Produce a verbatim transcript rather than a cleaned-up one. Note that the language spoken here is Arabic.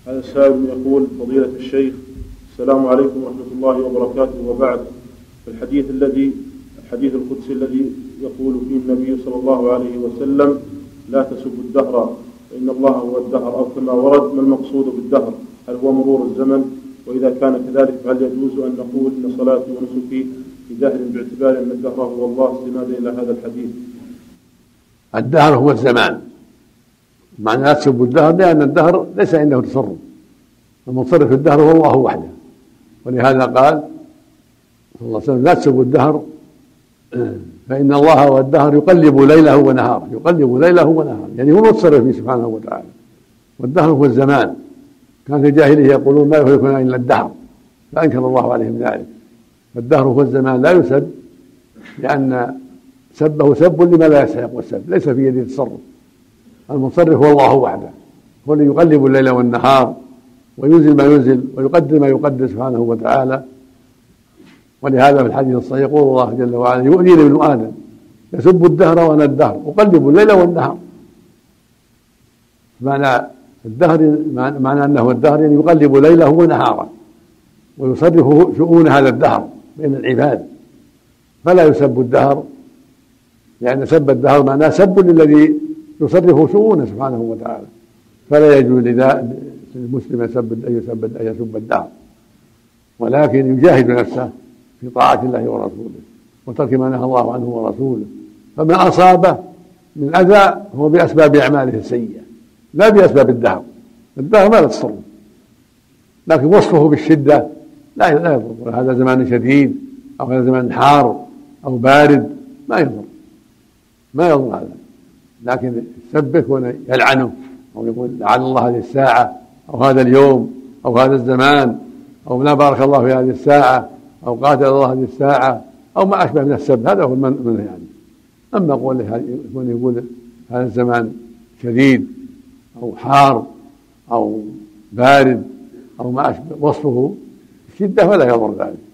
هذا السائل يقول: فضيلة الشيخ، السلام عليكم ورحمة الله وبركاته، وبعد. الحديث الذي الحديث القدسي الذي يقول فيه النبي صلى الله عليه وسلم: لا تسبوا الدهر فإن الله هو الدهر، أو كما ورد، ما المقصود بالدهر؟ هل هو مرور الزمن؟ وإذا كان كذلك فهل يجوز أن نقول إن صلاتي ونسكي بدهر باعتبار أن الدهر هو الله، استنادا إلى هذا الحديث؟ الدهر هو الزمان، معنى لا تسبوا الدهر لأن الدهر ليس عنده تصرف، المتصرف في الدهر هو الله وحده، ولهذا قال صلى الله عليه وسلم: لا تسبوا الدهر فإن الله هو الدهر يقلب ليله ونهاره، يقلب ليله ونهاره، يعني هو متصرف فيه سبحانه وتعالى. والدهر هو الزمان، كان في الجاهلية يقولون: ما يهلكنا إلا الدهر، فأنكر الله عليهم ذلك. فالدهر هو الزمان لا يسب، لأن سبه سب لما لا يستحق السب، ليس في يده تصرف. المتصرف هو الله وحده، هو الذي يقلب الليل والنهار وينزل ما ينزل ويقدر ما يقدر سبحانه وتعالى. ولهذا في الحديث الصحيح يقول الله جل وعلا: يؤذيني ابن آدم يسب الدهر وأنا الدهر أقلب الليل والنهار. معنى الدهر معنى أنه الدهر يعني يقلب ليله ونهاره ويصرف شؤون هذا الدهر بين العباد، فلا يسب الدهر، لأن سب الدهر معناه سب للذي يصرف شؤونه سبحانه وتعالى، فلا يجوز للمسلم أن يسب أن يسب الدهر، ولكن يجاهد نفسه في طاعة الله ورسوله وترك ما نهى الله عنه ورسوله. فما أصابه من أذى هو بأسباب أعماله السيئة لا بأسباب الدهر. الدهر ما يتصرف، لكن وصفه بالشدة لا يضر. هذا زمان شديد أو هذا زمان حار أو بارد ما يضر، ما يضر هذا. لكن يسبك ويلعنه أو يقول: لعن الله هذه الساعة أو هذا اليوم أو هذا الزمان، أو لا بارك الله في هذه الساعة، أو قاتل الله هذه الساعة، أو ما أشبه من السب، هذا هو المنهي عنه. أما قوله يقول هذا الزمان شديد أو حار أو بارد أو ما أشبه وصفه الشدة فلا يضر ذلك.